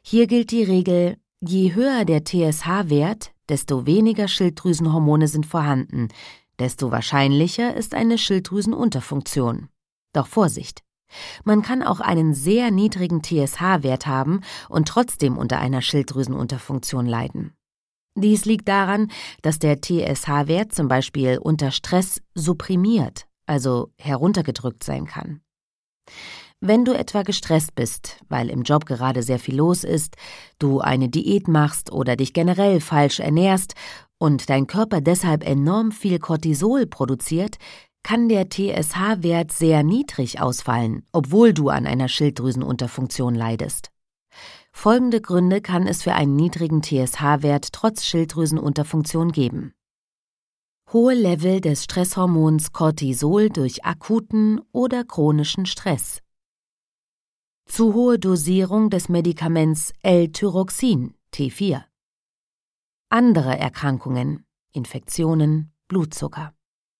Hier gilt die Regel: Je höher der TSH-Wert, desto weniger Schilddrüsenhormone sind vorhanden, desto wahrscheinlicher ist eine Schilddrüsenunterfunktion. Doch Vorsicht! Man kann auch einen sehr niedrigen TSH-Wert haben und trotzdem unter einer Schilddrüsenunterfunktion leiden. Dies liegt daran, dass der TSH-Wert zum Beispiel unter Stress supprimiert, also heruntergedrückt sein kann. Wenn du etwa gestresst bist, weil im Job gerade sehr viel los ist, du eine Diät machst oder dich generell falsch ernährst und dein Körper deshalb enorm viel Cortisol produziert, kann der TSH-Wert sehr niedrig ausfallen, obwohl du an einer Schilddrüsenunterfunktion leidest. Folgende Gründe kann es für einen niedrigen TSH-Wert trotz Schilddrüsenunterfunktion geben: hohe Level des Stresshormons Cortisol durch akuten oder chronischen Stress, zu hohe Dosierung des Medikaments L-Tyroxin, T4, andere Erkrankungen, Infektionen, Blutzucker.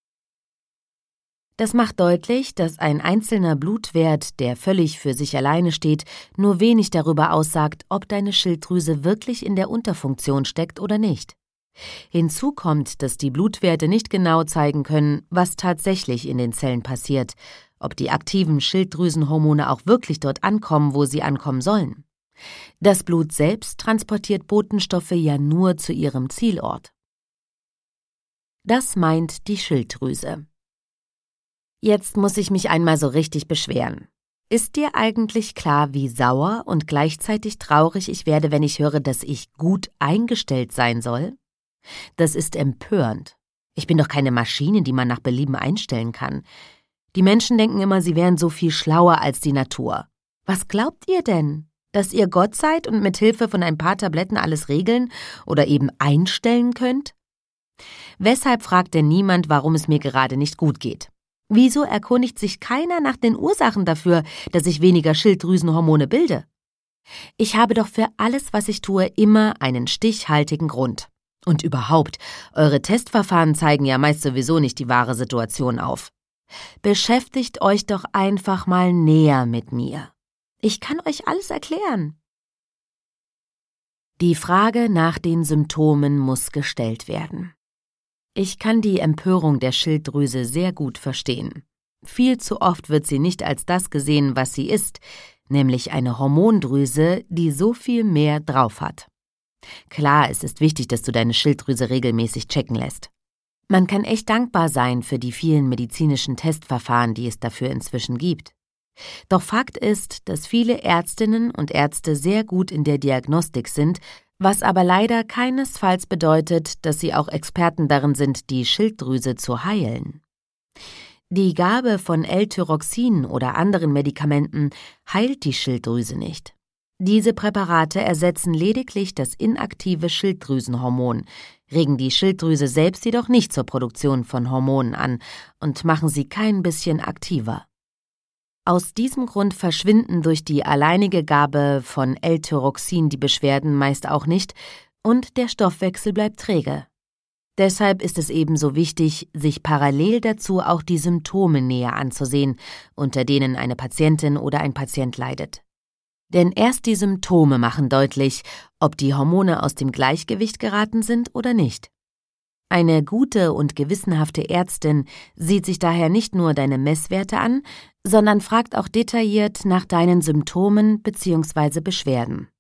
Das macht deutlich, dass ein einzelner Blutwert, der völlig für sich alleine steht, nur wenig darüber aussagt, ob deine Schilddrüse wirklich in der Unterfunktion steckt oder nicht. Hinzu kommt, dass die Blutwerte nicht genau zeigen können, was tatsächlich in den Zellen passiert, ob die aktiven Schilddrüsenhormone auch wirklich dort ankommen, wo sie ankommen sollen. Das Blut selbst transportiert Botenstoffe ja nur zu ihrem Zielort. Das meint die Schilddrüse. Jetzt muss ich mich einmal so richtig beschweren. Ist dir eigentlich klar, wie sauer und gleichzeitig traurig ich werde, wenn ich höre, dass ich gut eingestellt sein soll? Das ist empörend. Ich bin doch keine Maschine, die man nach Belieben einstellen kann. Die Menschen denken immer, sie wären so viel schlauer als die Natur. Was glaubt ihr denn? Dass ihr Gott seid und mit Hilfe von ein paar Tabletten alles regeln oder eben einstellen könnt? Weshalb fragt denn niemand, warum es mir gerade nicht gut geht? Wieso erkundigt sich keiner nach den Ursachen dafür, dass ich weniger Schilddrüsenhormone bilde? Ich habe doch für alles, was ich tue, immer einen stichhaltigen Grund. Und überhaupt, eure Testverfahren zeigen ja meist sowieso nicht die wahre Situation auf. Beschäftigt euch doch einfach mal näher mit mir. Ich kann euch alles erklären. Die Frage nach den Symptomen muss gestellt werden. Ich kann die Empörung der Schilddrüse sehr gut verstehen. Viel zu oft wird sie nicht als das gesehen, was sie ist, nämlich eine Hormondrüse, die so viel mehr drauf hat. Klar, es ist wichtig, dass du deine Schilddrüse regelmäßig checken lässt. Man kann echt dankbar sein für die vielen medizinischen Testverfahren, die es dafür inzwischen gibt. Doch Fakt ist, dass viele Ärztinnen und Ärzte sehr gut in der Diagnostik sind, was aber leider keinesfalls bedeutet, dass sie auch Experten darin sind, die Schilddrüse zu heilen. Die Gabe von L-Tyroxin oder anderen Medikamenten heilt die Schilddrüse nicht. Diese Präparate ersetzen lediglich das inaktive Schilddrüsenhormon, regen die Schilddrüse selbst jedoch nicht zur Produktion von Hormonen an und machen sie kein bisschen aktiver. Aus diesem Grund verschwinden durch die alleinige Gabe von L-Tyroxin die Beschwerden meist auch nicht und der Stoffwechsel bleibt träge. Deshalb ist es ebenso wichtig, sich parallel dazu auch die Symptome näher anzusehen, unter denen eine Patientin oder ein Patient leidet. Denn erst die Symptome machen deutlich, ob die Hormone aus dem Gleichgewicht geraten sind oder nicht. Eine gute und gewissenhafte Ärztin sieht sich daher nicht nur deine Messwerte an, sondern fragt auch detailliert nach deinen Symptomen bzw. Beschwerden.